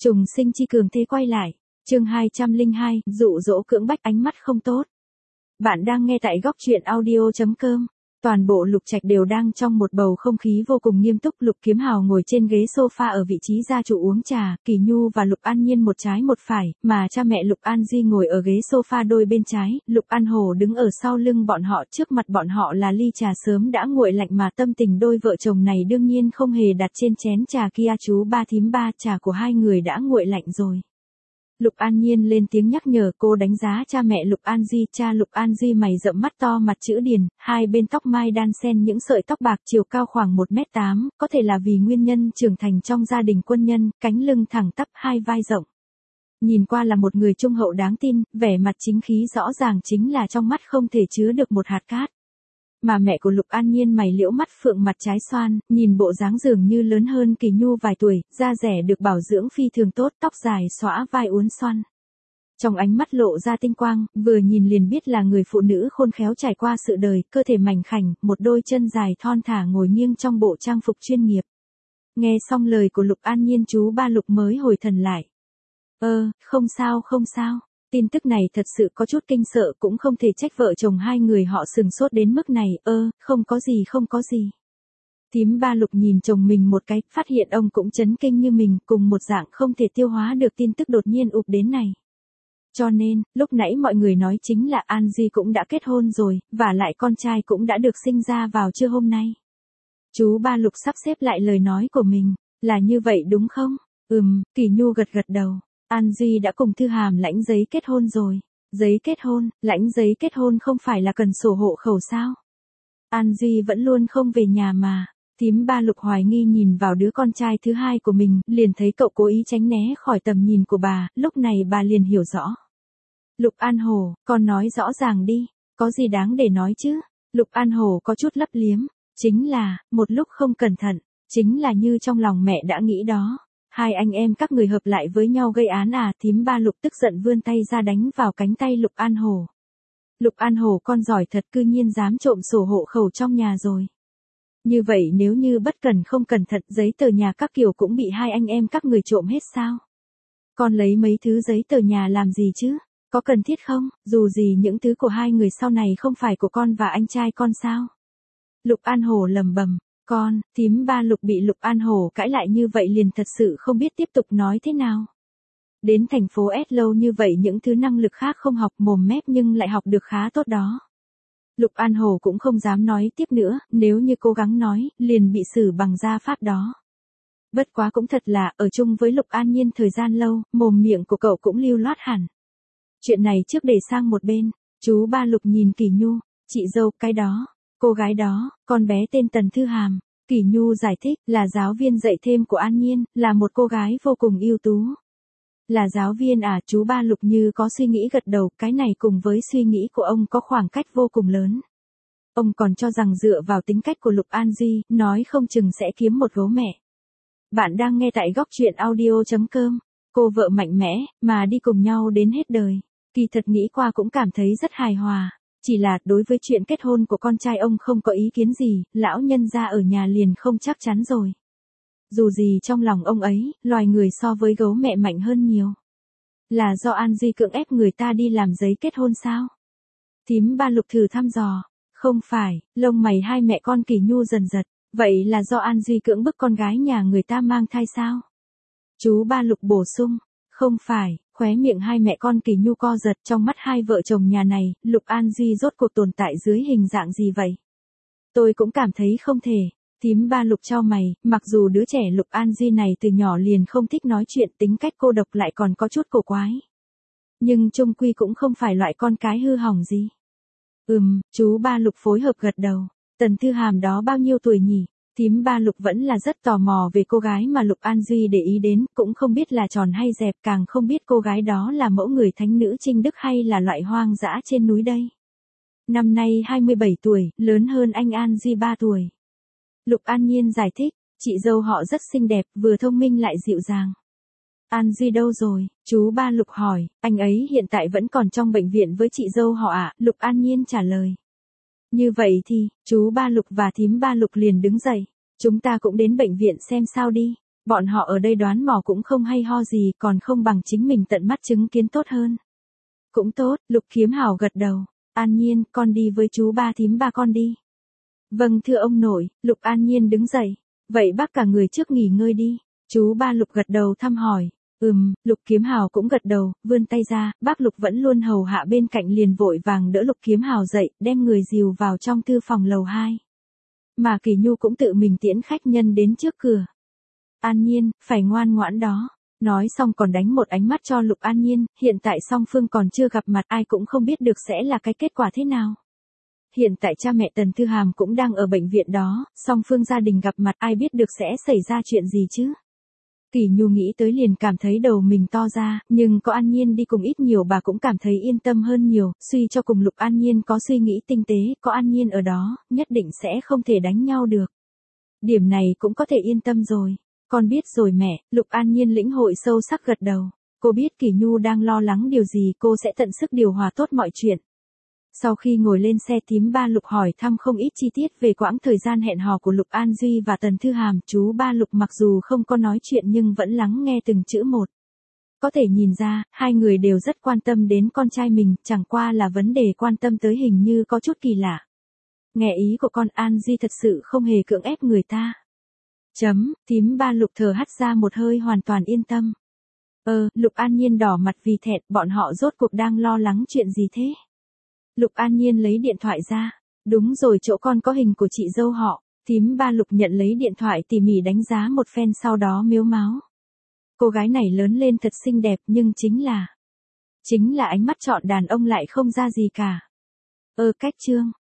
Trùng sinh chi cường thế quay lại. Chương 202, dụ dỗ cưỡng bách ánh mắt không tốt. Bạn đang nghe tại góc truyện audio.com. Toàn bộ Lục Trạch đều đang trong một bầu không khí vô cùng nghiêm túc. Lục Kiếm Hào ngồi trên ghế sofa ở vị trí gia chủ uống trà, Kỳ Nhu và Lục An Nhiên một trái một phải, mà cha mẹ Lục An Di ngồi ở ghế sofa đôi bên trái, Lục An Hồ đứng ở sau lưng bọn họ, trước mặt bọn họ là ly trà sớm đã nguội lạnh mà tâm tình đôi vợ chồng này đương nhiên không hề đặt trên chén trà kia. Chú ba thím ba, trà của hai người đã nguội lạnh rồi. Lục An Nhiên lên tiếng nhắc nhở, cô đánh giá cha mẹ Lục An Di. Cha Lục An Di mày rậm mắt to, mặt chữ điền, hai bên tóc mai đan xen những sợi tóc bạc, chiều cao khoảng 1m8, có thể là vì nguyên nhân trưởng thành trong gia đình quân nhân, cánh lưng thẳng tắp, hai vai rộng. Nhìn qua là một người trung hậu đáng tin, vẻ mặt chính khí rõ ràng chính là trong mắt không thể chứa được một hạt cát. Mà mẹ của Lục An Nhiên mày liễu mắt phượng, mặt trái xoan, nhìn bộ dáng dường như lớn hơn Kỳ Nhu vài tuổi, da rẻ được bảo dưỡng phi thường tốt, tóc dài xõa vai uốn xoăn. Trong ánh mắt lộ ra tinh quang, vừa nhìn liền biết là người phụ nữ khôn khéo trải qua sự đời, cơ thể mảnh khảnh, một đôi chân dài thon thả ngồi nghiêng trong bộ trang phục chuyên nghiệp. Nghe xong lời của Lục An Nhiên, chú ba Lục mới hồi thần lại. Không sao không sao. Tin tức này thật sự có chút kinh sợ, cũng không thể trách vợ chồng hai người họ sừng sốt đến mức này. Không có gì không có gì. Thím ba Lục nhìn chồng mình một cái, phát hiện ông cũng chấn kinh như mình, cùng một dạng không thể tiêu hóa được tin tức đột nhiên ụp đến này. Cho nên, lúc nãy mọi người nói chính là An Di cũng đã kết hôn rồi, và lại con trai cũng đã được sinh ra vào trưa hôm nay. Chú ba Lục sắp xếp lại lời nói của mình, là như vậy đúng không? Kỳ Nhu gật gật đầu. An Di đã cùng Thư Hàm lãnh giấy kết hôn rồi. Giấy kết hôn, lãnh giấy kết hôn không phải là cần sổ hộ khẩu sao? An Di vẫn luôn không về nhà mà. Thím ba Lục hoài nghi nhìn vào đứa con trai thứ hai của mình, liền thấy cậu cố ý tránh né khỏi tầm nhìn của bà, lúc này bà liền hiểu rõ. Lục An Hồ, con nói rõ ràng đi, có gì đáng để nói chứ? Lục An Hồ có chút lấp liếm, chính là, một lúc không cẩn thận, chính là như trong lòng mẹ đã nghĩ đó. Hai anh em các người hợp lại với nhau gây án à? Thím ba Lục tức giận vươn tay ra đánh vào cánh tay Lục An Hồ. Lục An Hồ, con giỏi thật, cư nhiên dám trộm sổ hộ khẩu trong nhà rồi. Như vậy nếu như bất cần không cẩn thận, giấy tờ nhà các kiểu cũng bị hai anh em các người trộm hết sao? Con lấy mấy thứ giấy tờ nhà làm gì chứ? Có cần thiết không? Dù gì những thứ của hai người sau này không phải của con và anh trai con sao? Lục An Hồ lầm bầm. Con, thím ba Lục bị Lục An Hồ cãi lại như vậy liền thật sự không biết tiếp tục nói thế nào. Đến thành phố S lâu như vậy những thứ năng lực khác không học, mồm mép nhưng lại học được khá tốt đó. Lục An Hồ cũng không dám nói tiếp nữa, nếu như cố gắng nói, liền bị xử bằng gia pháp đó. Bất quá cũng thật là, ở chung với Lục An Nhiên thời gian lâu, mồm miệng của cậu cũng lưu loát hẳn. Chuyện này trước để sang một bên, chú ba Lục nhìn Kỳ Nhu, chị dâu, cái đó. Cô gái đó, con bé tên Tần Thư Hàm. Kỳ Nhu giải thích, là giáo viên dạy thêm của An Nhiên, là một cô gái vô cùng ưu tú. Là giáo viên à? Chú ba Lục như có suy nghĩ gật đầu, cái này cùng với suy nghĩ của ông có khoảng cách vô cùng lớn. Ông còn cho rằng dựa vào tính cách của Lục An Di, nói không chừng sẽ kiếm một gấu mẹ. Bạn đang nghe tại góc truyện audio.com. Cô vợ mạnh mẽ, mà đi cùng nhau đến hết đời. Kỳ thật nghĩ qua cũng cảm thấy rất hài hòa. Chỉ là, đối với chuyện kết hôn của con trai ông không có ý kiến gì, lão nhân gia ở nhà liền không chắc chắn rồi. Dù gì trong lòng ông ấy, loài người so với gấu mẹ mạnh hơn nhiều. Là do An Di cưỡng ép người ta đi làm giấy kết hôn sao? Thím ba Lục thử thăm dò. Không phải, lông mày hai mẹ con Kỳ Nhu dần giật. Vậy là do An Di cưỡng bức con gái nhà người ta mang thai sao? Chú ba Lục bổ sung. Không phải. Khóe miệng hai mẹ con Kỳ Nhu co giật, trong mắt hai vợ chồng nhà này, Lục An Di rốt cuộc tồn tại dưới hình dạng gì vậy? Tôi cũng cảm thấy không thể. Thím ba Lục chau mày, mặc dù đứa trẻ Lục An Di này từ nhỏ liền không thích nói chuyện, tính cách cô độc lại còn có chút cổ quái. Nhưng chung quy cũng không phải loại con cái hư hỏng gì. Chú ba Lục phối hợp gật đầu. Tần Thư Hàm đó bao nhiêu tuổi nhỉ? Thím ba Lục vẫn là rất tò mò về cô gái mà Lục An Di để ý đến, cũng không biết là tròn hay dẹp, càng không biết cô gái đó là mẫu người thánh nữ trinh đức hay là loại hoang dã trên núi đây. Năm nay 27 tuổi, lớn hơn anh An Di 3 tuổi. Lục An Nhiên giải thích, chị dâu họ rất xinh đẹp, vừa thông minh lại dịu dàng. An Di đâu rồi? Chú ba Lục hỏi, anh ấy hiện tại vẫn còn trong bệnh viện với chị dâu họ ạ. Lục An Nhiên trả lời. Như vậy thì, chú ba Lục và thím ba Lục liền đứng dậy. Chúng ta cũng đến bệnh viện xem sao đi. Bọn họ ở đây đoán mò cũng không hay ho gì, còn không bằng chính mình tận mắt chứng kiến tốt hơn. Cũng tốt, Lục Kiếm Hào gật đầu. An Nhiên, con đi với chú ba thím ba con đi. Vâng thưa ông nội, Lục An Nhiên đứng dậy. Vậy bác cả người trước nghỉ ngơi đi. Chú ba Lục gật đầu thăm hỏi. Lục Kiếm Hào cũng gật đầu, vươn tay ra, bác Lục vẫn luôn hầu hạ bên cạnh liền vội vàng đỡ Lục Kiếm Hào dậy, đem người dìu vào trong thư phòng lầu 2. Mà Kỳ Nhu cũng tự mình tiễn khách nhân đến trước cửa. An Nhiên, phải ngoan ngoãn đó. Nói xong còn đánh một ánh mắt cho Lục An Nhiên, hiện tại song phương còn chưa gặp mặt ai cũng không biết được sẽ là cái kết quả thế nào. Hiện tại cha mẹ Tần Thư Hàm cũng đang ở bệnh viện đó, song phương gia đình gặp mặt ai biết được sẽ xảy ra chuyện gì chứ. Kỳ Nhu nghĩ tới liền cảm thấy đầu mình to ra, nhưng có An Nhiên đi cùng ít nhiều bà cũng cảm thấy yên tâm hơn nhiều, suy cho cùng Lục An Nhiên có suy nghĩ tinh tế, có An Nhiên ở đó, nhất định sẽ không thể đánh nhau được. Điểm này cũng có thể yên tâm rồi. Con biết rồi mẹ, Lục An Nhiên lĩnh hội sâu sắc gật đầu. Cô biết Kỳ Nhu đang lo lắng điều gì, cô sẽ tận sức điều hòa tốt mọi chuyện. Sau khi ngồi lên xe thím ba Lục hỏi thăm không ít chi tiết về quãng thời gian hẹn hò của Lục An Duy và Tần Thư Hàm, chú ba Lục mặc dù không có nói chuyện nhưng vẫn lắng nghe từng chữ một. Có thể nhìn ra, hai người đều rất quan tâm đến con trai mình, chẳng qua là vấn đề quan tâm tới hình như có chút kỳ lạ. Nghe ý của con An Duy thật sự không hề cưỡng ép người ta. Thím ba Lục thở hắt ra một hơi hoàn toàn yên tâm. Lục An Nhiên đỏ mặt vì thẹn, bọn họ rốt cuộc đang lo lắng chuyện gì thế? Lục An Nhiên lấy điện thoại ra. Đúng rồi, chỗ con có hình của chị dâu họ. Thím ba Lục nhận lấy điện thoại tỉ mỉ đánh giá một phen sau đó mếu máo. Cô gái này lớn lên thật xinh đẹp nhưng chính là ánh mắt chọn đàn ông lại không ra gì cả. Cách chương.